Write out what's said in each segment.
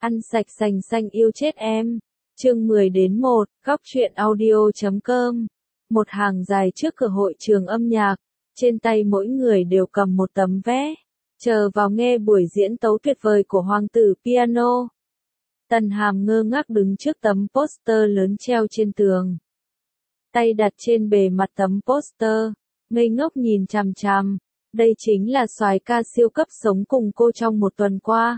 Ăn sạch sành xanh yêu chết em. Chương 10-1, góc truyện audio.com. Một hàng dài trước cửa hội trường âm nhạc, trên tay mỗi người đều cầm một tấm vé, chờ vào nghe buổi diễn tấu tuyệt vời của hoàng tử piano. Tần Hàm ngơ ngác đứng trước tấm poster lớn treo trên tường. Tay đặt trên bề mặt tấm poster, ngây ngốc nhìn chằm chằm. Đây chính là soái ca siêu cấp sống cùng cô trong một tuần qua.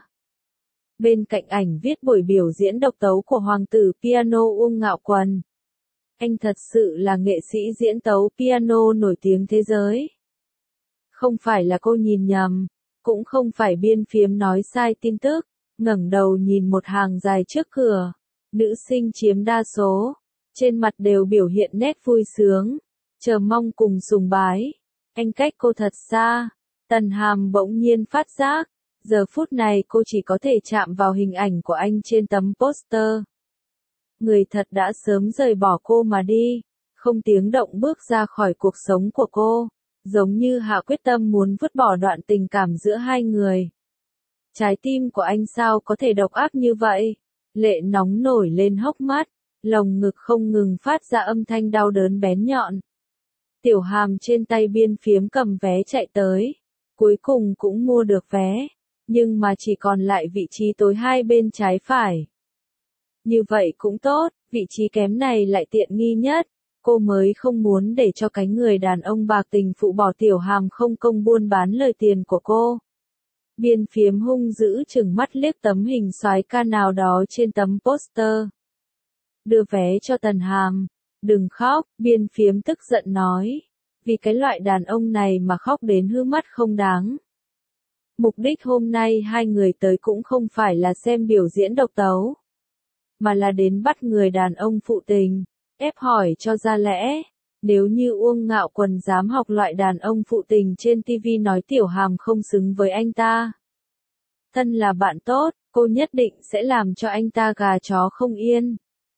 Bên cạnh ảnh viết buổi biểu diễn độc tấu của hoàng tử piano Uông Ngạo Quần. Anh thật sự là nghệ sĩ diễn tấu piano nổi tiếng thế giới. Không phải là cô nhìn nhầm, cũng không phải biên phiếm nói sai tin tức. Ngẩng đầu nhìn một hàng dài trước cửa, nữ sinh chiếm đa số, trên mặt đều biểu hiện nét vui sướng, chờ mong cùng sùng bái. Anh cách cô thật xa, Tần Hàm bỗng nhiên phát giác, giờ phút này cô chỉ có thể chạm vào hình ảnh của anh trên tấm poster. Người thật đã sớm rời bỏ cô mà đi, không tiếng động bước ra khỏi cuộc sống của cô, giống như hạ quyết tâm muốn vứt bỏ đoạn tình cảm giữa hai người. Trái tim của anh sao có thể độc ác như vậy? Lệ nóng nổi lên hốc mắt, lồng ngực không ngừng phát ra âm thanh đau đớn bén nhọn. Tiểu Hàm trên tay biên phiếm cầm vé chạy tới, cuối cùng cũng mua được vé, nhưng mà chỉ còn lại vị trí tối hai bên trái phải. Như vậy cũng tốt, vị trí kém này lại tiện nghi nhất, cô mới không muốn để cho cái người đàn ông bạc tình phụ bỏ Tiểu Hàm không công buôn bán lời tiền của cô. Biên phiếm hung dữ chừng mắt liếc tấm hình soái ca nào đó trên tấm poster. Đưa vé cho Tần Hàm. Đừng khóc, biên phiếm tức giận nói. Vì cái loại đàn ông này mà khóc đến hư mắt không đáng. Mục đích hôm nay hai người tới cũng không phải là xem biểu diễn độc tấu, mà là đến bắt người đàn ông phụ tình, ép hỏi cho ra lẽ. Nếu như Uông Ngạo Quần dám học loại đàn ông phụ tình trên TV nói Tiểu Hàm không xứng với anh ta. Thân là bạn tốt, cô nhất định sẽ làm cho anh ta gà chó không yên.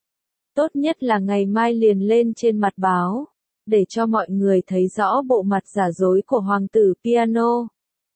Tốt nhất là ngày mai liền lên trên mặt báo, để cho mọi người thấy rõ bộ mặt giả dối của hoàng tử piano.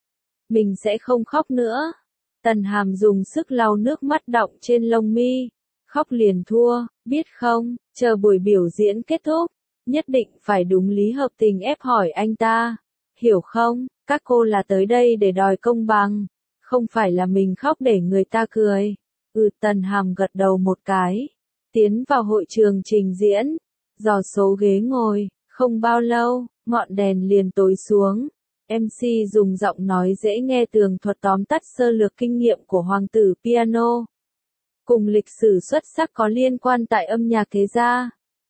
Mình sẽ không khóc nữa. Tần Hàm dùng sức lau nước mắt đọng trên lông mi. Khóc liền thua, biết không, chờ buổi biểu diễn kết thúc, nhất định phải đúng lý hợp tình ép hỏi anh ta. Hiểu không, các cô là tới đây để đòi công bằng, không phải là mình khóc để người ta cười. Tần Hàm gật đầu một cái. Tiến vào hội trường trình diễn, dò số ghế ngồi, không bao lâu, ngọn đèn liền tối xuống. MC dùng giọng nói dễ nghe tường thuật tóm tắt sơ lược kinh nghiệm của hoàng tử piano, cùng lịch sử xuất sắc có liên quan tại âm nhạc thế gia.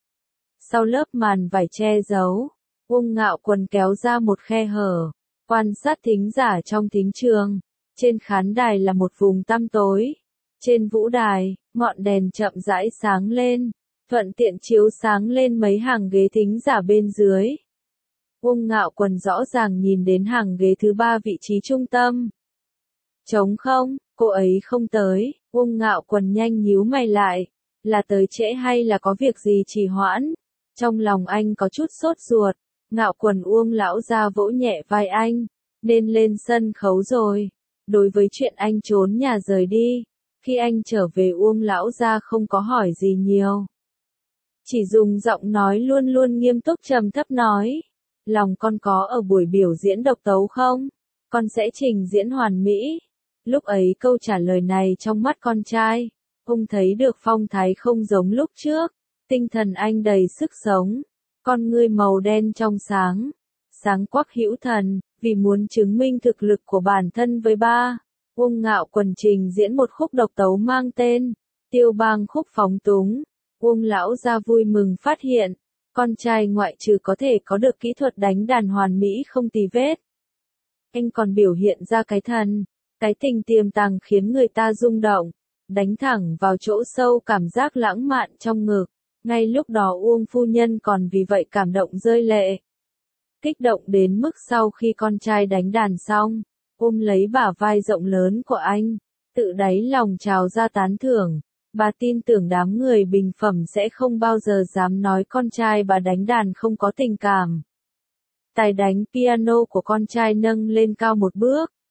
Sau lớp màn vải che giấu, Uông Ngạo Quần kéo ra một khe hở, quan sát thính giả trong thính trường. Trên khán đài là một vùng tăm tối. Trên vũ đài, ngọn đèn chậm rãi sáng lên, thuận tiện chiếu sáng lên mấy hàng ghế thính giả bên dưới. Uông Ngạo Quần rõ ràng nhìn đến hàng ghế thứ ba vị trí trung tâm. Trống không, cô ấy không tới. Uông Ngạo Quần nhanh nhíu mày lại. Là tới trễ hay là có việc gì trì hoãn? Trong lòng anh có chút sốt ruột. Ngạo Quần Uông lão gia vỗ nhẹ vai anh. Nên lên sân khấu rồi. Đối với chuyện anh trốn nhà rời đi, khi anh trở về Uông lão gia không có hỏi gì nhiều. Chỉ dùng giọng nói luôn luôn nghiêm túc trầm thấp nói. Lòng con có ở buổi biểu diễn độc tấu không? Con sẽ trình diễn hoàn mỹ. Lúc ấy câu trả lời này trong mắt con trai, ông thấy được phong thái không giống lúc trước. Tinh thần anh đầy sức sống. Con ngươi màu đen trong sáng. Sáng quắc hữu thần, vì muốn chứng minh thực lực của bản thân với ba. Uông Ngạo Quần trình diễn một khúc độc tấu mang tên Tiêu Bang khúc phóng túng. Uông lão gia vui mừng phát hiện, con trai ngoại trừ có thể có được kỹ thuật đánh đàn hoàn mỹ không tì vết, anh còn biểu hiện ra cái thần, cái tình tiềm tàng khiến người ta rung động, đánh thẳng vào chỗ sâu cảm giác lãng mạn trong ngực. Ngay lúc đó Uông phu nhân còn vì vậy cảm động rơi lệ. Kích động đến mức sau khi con trai đánh đàn xong, ôm lấy bả vai rộng lớn của anh, tự đáy lòng trào ra tán thưởng. Bà tin tưởng đám người bình phẩm sẽ không bao giờ dám nói con trai bà đánh đàn không có tình cảm. Tài đánh piano của con trai nâng lên cao một bước,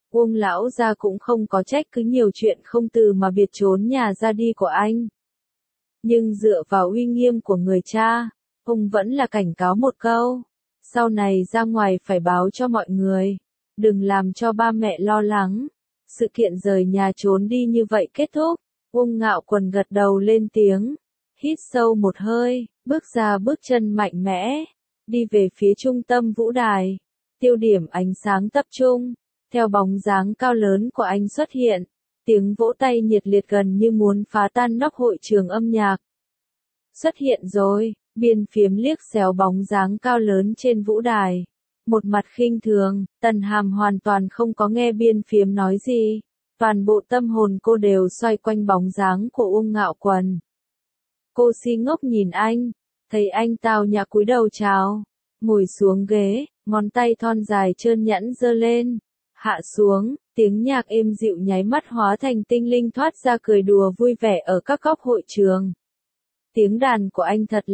Uông lão gia cũng không có trách cứ nhiều chuyện không từ mà biệt trốn nhà ra đi của anh. Nhưng dựa vào uy nghiêm của người cha, ông vẫn là cảnh cáo một câu. Sau này ra ngoài phải báo cho mọi người. Đừng làm cho ba mẹ lo lắng. Sự kiện rời nhà trốn đi như vậy kết thúc. Uông Ngạo Quần gật đầu lên tiếng. Hít sâu một hơi, bước ra bước chân mạnh mẽ. Đi về phía trung tâm vũ đài. Tiêu điểm ánh sáng tập trung. Theo bóng dáng cao lớn của anh xuất hiện. Tiếng vỗ tay nhiệt liệt gần như muốn phá tan nóc hội trường âm nhạc. Xuất hiện rồi, Biên Phiếm liếc xéo bóng dáng cao lớn trên vũ đài. Một mặt khinh thường, Tần Hàm hoàn toàn không có nghe Biên Phiếm nói gì. Toàn bộ tâm hồn cô đều xoay quanh bóng dáng của Uông Ngạo Quần. Cô si ngốc nhìn anh, thấy anh tao nhã cúi đầu chào, ngồi xuống ghế, ngón tay thon dài trơn nhẵn giơ lên, hạ xuống, tiếng nhạc êm dịu nháy mắt hóa thành tinh linh thoát ra cười đùa vui vẻ ở các góc hội trường. Tiếng đàn của anh thật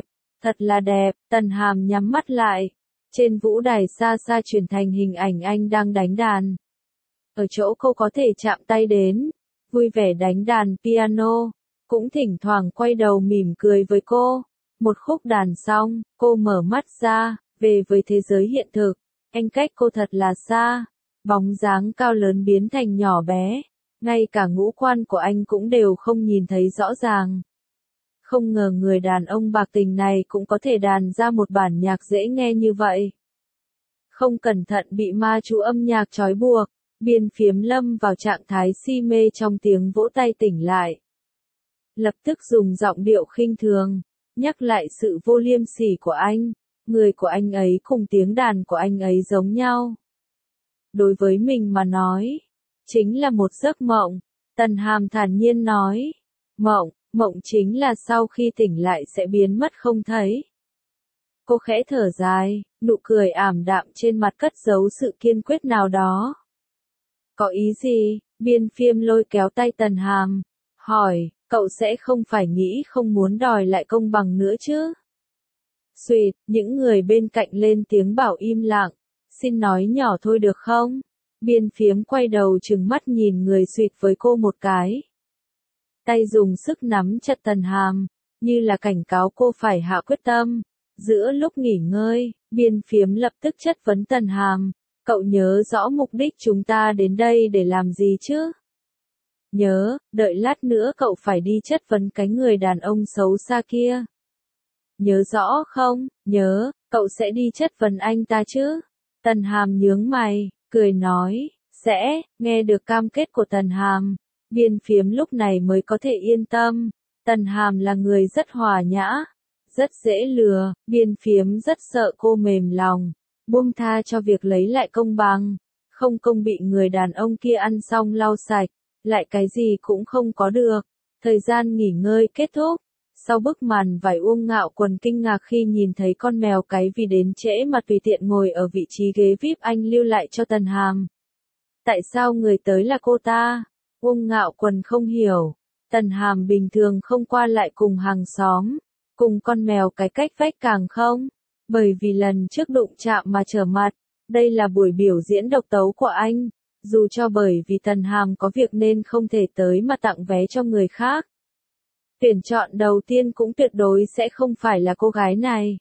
là đẹp, Tần Hàm nhắm mắt lại. Trên vũ đài xa xa truyền thành hình ảnh anh đang đánh đàn. Ở chỗ cô có thể chạm tay đến, vui vẻ đánh đàn piano, cũng thỉnh thoảng quay đầu mỉm cười với cô. Một khúc đàn xong, cô mở mắt ra, về với thế giới hiện thực. Anh cách cô thật là xa, bóng dáng cao lớn biến thành nhỏ bé, ngay cả ngũ quan của anh cũng đều không nhìn thấy rõ ràng. Không ngờ người đàn ông bạc tình này cũng có thể đàn ra một bản nhạc dễ nghe như vậy. Không cẩn thận bị ma chú âm nhạc trói buộc, Biên Phiếm lâm vào trạng thái si mê trong tiếng vỗ tay tỉnh lại. Lập tức dùng giọng điệu khinh thường, nhắc lại sự vô liêm sỉ của anh, người của anh ấy cùng tiếng đàn của anh ấy giống nhau. Đối với mình mà nói, chính là một giấc mộng, Tần Hàm thản nhiên nói. Mộng chính là sau khi tỉnh lại sẽ biến mất không thấy. Cô khẽ thở dài, nụ cười ảm đạm trên mặt cất giấu sự kiên quyết nào đó. Có ý gì? Biên Phiếm lôi kéo tay Tần Hàm, hỏi, cậu sẽ không phải nghĩ không muốn đòi lại công bằng nữa chứ? Xuyệt, những người bên cạnh lên tiếng bảo im lặng, xin nói nhỏ thôi được không? Biên Phiếm quay đầu trừng mắt nhìn người xuyệt với cô một cái. Tay dùng sức nắm chặt Tần Hàm, như là cảnh cáo cô phải hạ quyết tâm. Giữa lúc nghỉ ngơi, Biên Phiếm lập tức chất vấn Tần Hàm, cậu nhớ rõ mục đích chúng ta đến đây để làm gì chứ? Nhớ, đợi lát nữa cậu phải đi chất vấn cái người đàn ông xấu xa kia. Nhớ rõ không? Nhớ, cậu sẽ đi chất vấn anh ta chứ? Tần Hàm nhướng mày, cười nói, sẽ, nghe được cam kết của Tần Hàm. Biên Phiếm lúc này mới có thể yên tâm. Tần Hàm là người rất hòa nhã, rất dễ lừa, Biên Phiếm rất sợ cô mềm lòng, buông tha cho việc lấy lại công bằng, không công bị người đàn ông kia ăn xong lau sạch, lại cái gì cũng không có được. Thời gian nghỉ ngơi kết thúc, sau bức màn vải Uông Ngạo Quần kinh ngạc khi nhìn thấy con mèo cái vì đến trễ mà tùy tiện ngồi ở vị trí ghế VIP anh lưu lại cho Tần Hàm. Tại sao người tới là cô ta? Uông Ngạo Quần không hiểu. Tần Hàm bình thường không qua lại cùng hàng xóm, cùng con mèo cái cách vách càng không, bởi vì lần trước đụng chạm mà trở mặt. Đây là buổi biểu diễn độc tấu của anh, dù cho bởi vì Tần Hàm có việc nên không thể tới mà tặng vé cho người khác. Tuyển chọn đầu tiên cũng tuyệt đối sẽ không phải là cô gái này.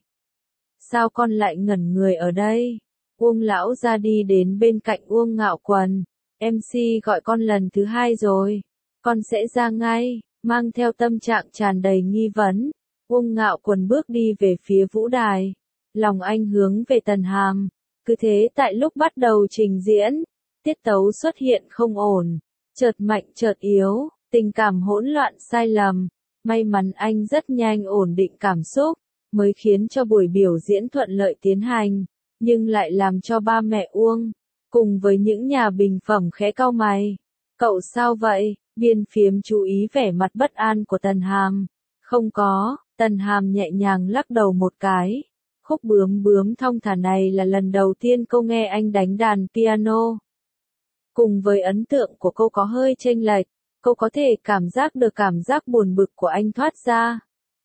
Sao con lại ngẩn người ở đây? Uông lão ra đi đến bên cạnh Uông Ngạo Quần. MC gọi con lần thứ 2 rồi. Con sẽ ra ngay, mang theo tâm trạng tràn đầy nghi vấn. Uông Ngạo Quần bước đi về phía vũ đài. Lòng anh hướng về Tần Hàm. Cứ thế tại lúc bắt đầu trình diễn, tiết tấu xuất hiện không ổn. Chợt mạnh chợt yếu, tình cảm hỗn loạn sai lầm. May mắn anh rất nhanh ổn định cảm xúc, mới khiến cho buổi biểu diễn thuận lợi tiến hành. Nhưng lại làm cho ba mẹ Uông, cùng với những nhà bình phẩm khẽ cau mày. Cậu sao vậy? Biên Phiếm chú ý vẻ mặt bất an của Tần Hàm. Không có, Tần Hàm nhẹ nhàng lắc đầu một cái. Khúc bướm bướm thong thả này là lần đầu tiên cô nghe anh đánh đàn piano. Cùng với ấn tượng của cô có hơi chênh lệch, cô có thể cảm giác được cảm giác buồn bực của anh thoát ra.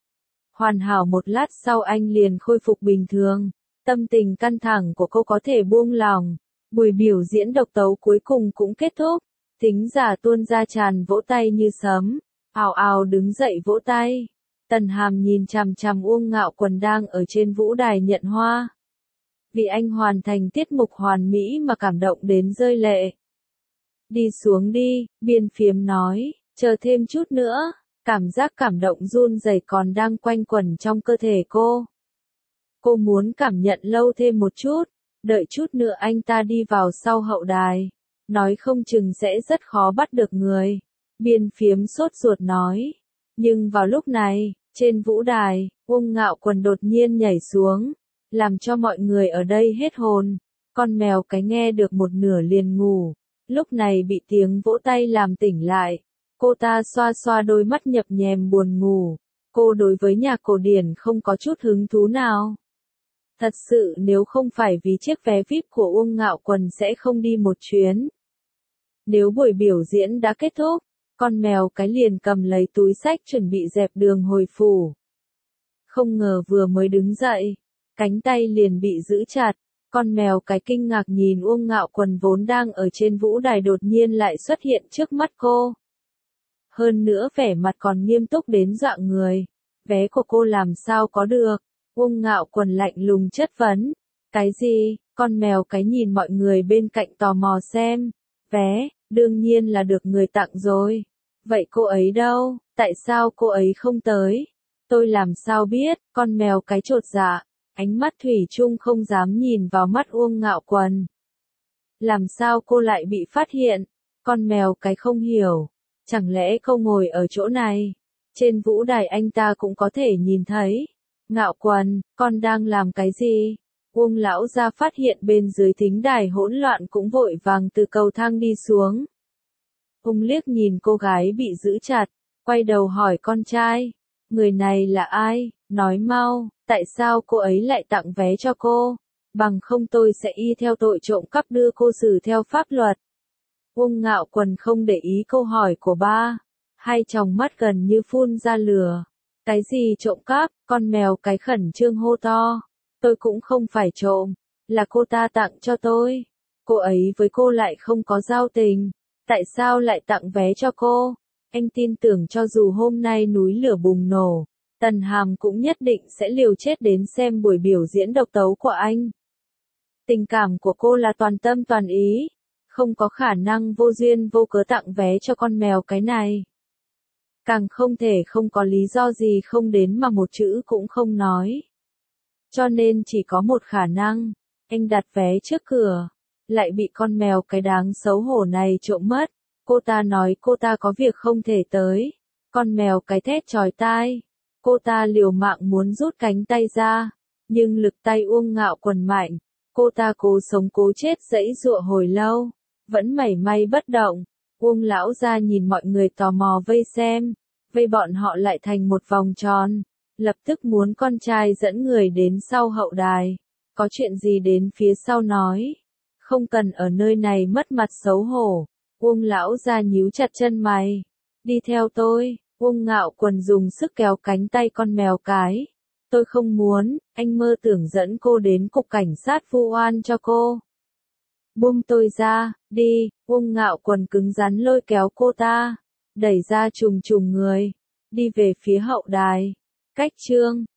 Hoàn hảo một lát sau anh liền khôi phục bình thường. Tâm tình căng thẳng của cô có thể buông lỏng. Buổi biểu diễn độc tấu cuối cùng cũng kết thúc. Thính giả tuôn ra tràn vỗ tay như sấm, ào ào đứng dậy vỗ tay. Tần Hàm nhìn chằm chằm Uông Ngạo Quần đang ở trên vũ đài nhận hoa. Vì anh hoàn thành tiết mục hoàn mỹ mà cảm động đến rơi lệ. Đi xuống đi, Biên Phiếm nói, chờ thêm chút nữa. Cảm giác cảm động run rẩy còn đang quanh quẩn trong cơ thể cô. Cô muốn cảm nhận lâu thêm một chút, đợi chút nữa anh ta đi vào sau hậu đài. Nói không chừng sẽ rất khó bắt được người. Biên Phiếm sốt ruột nói. Nhưng vào lúc này, trên vũ đài, Uông Ngạo Quần đột nhiên nhảy xuống, làm cho mọi người ở đây hết hồn. Con mèo cái nghe được một nửa liền ngủ, lúc này bị tiếng vỗ tay làm tỉnh lại. Cô ta xoa xoa đôi mắt nhập nhèm buồn ngủ. Cô đối với nhạc cổ điển không có chút hứng thú nào. Thật sự nếu không phải vì chiếc vé VIP của Uông Ngạo Quần sẽ không đi một chuyến. Nếu buổi biểu diễn đã kết thúc, con mèo cái liền cầm lấy túi xách chuẩn bị dẹp đường hồi phủ. Không ngờ vừa mới đứng dậy, cánh tay liền bị giữ chặt. Con mèo cái kinh ngạc nhìn Uông Ngạo Quần vốn đang ở trên vũ đài đột nhiên lại xuất hiện trước mắt cô. Hơn nữa vẻ mặt còn nghiêm túc đến dọa người. Vé của cô làm sao có được? Uông Ngạo Quần lạnh lùng chất vấn. Cái gì? Con mèo cái nhìn mọi người bên cạnh tò mò xem. Vé, đương nhiên là được người tặng rồi. Vậy cô ấy đâu? Tại sao cô ấy không tới? Tôi làm sao biết? Con mèo cái chột dạ. Ánh mắt thủy chung không dám nhìn vào mắt Uông Ngạo Quần. Làm sao cô lại bị phát hiện? Con mèo cái không hiểu. Chẳng lẽ cô ngồi ở chỗ này? Trên vũ đài anh ta cũng có thể nhìn thấy. Ngạo Quần, con đang làm cái gì? Uông lão gia phát hiện bên dưới thính đài hỗn loạn cũng vội vàng từ cầu thang đi xuống. Ông liếc nhìn cô gái bị giữ chặt, quay đầu hỏi con trai. Người này là ai? Nói mau, tại sao cô ấy lại tặng vé cho cô? Bằng không tôi sẽ y theo tội trộm cắp đưa cô xử theo pháp luật. Uông Ngạo Quần không để ý câu hỏi của ba. Hai tròng mắt gần như phun ra lửa. Cái gì trộm cắp? Con mèo cái khẩn trương hô to. Tôi cũng không phải trộm, là cô ta tặng cho tôi. Cô ấy với cô lại không có giao tình. Tại sao lại tặng vé cho cô? Anh tin tưởng cho dù hôm nay núi lửa bùng nổ, Tần Hàm cũng nhất định sẽ liều chết đến xem buổi biểu diễn độc tấu của anh. Tình cảm của cô là toàn tâm toàn ý, không có khả năng vô duyên vô cớ tặng vé cho con mèo cái này. Càng không thể không có lý do gì không đến mà một chữ cũng không nói. Cho nên chỉ có một khả năng, anh đặt vé trước cửa, lại bị con mèo cái đáng xấu hổ này trộm mất. Cô ta nói cô ta có việc không thể tới. Con mèo cái thét chói tai. Cô ta liều mạng muốn rút cánh tay ra, nhưng lực tay Uông Ngạo Quần mạnh. Cô ta cố sống cố chết giãy giụa hồi lâu, vẫn mảy may bất động. Uông lão gia nhìn mọi người tò mò vây xem, vây bọn họ lại thành một vòng tròn, lập tức muốn con trai dẫn người đến sau hậu đài. Có chuyện gì đến phía sau nói, không cần ở nơi này mất mặt xấu hổ. Uông lão gia nhíu chặt chân mày. Đi theo tôi. Uông Ngạo Quần dùng sức kéo cánh tay con mèo cái. Tôi không muốn, anh mơ tưởng dẫn cô đến cục cảnh sát vu oan cho cô. Buông tôi ra, đi. Uông Ngạo Quần cứng rắn lôi kéo cô ta, đẩy ra trùng trùng người, đi về phía hậu đài. Cách chương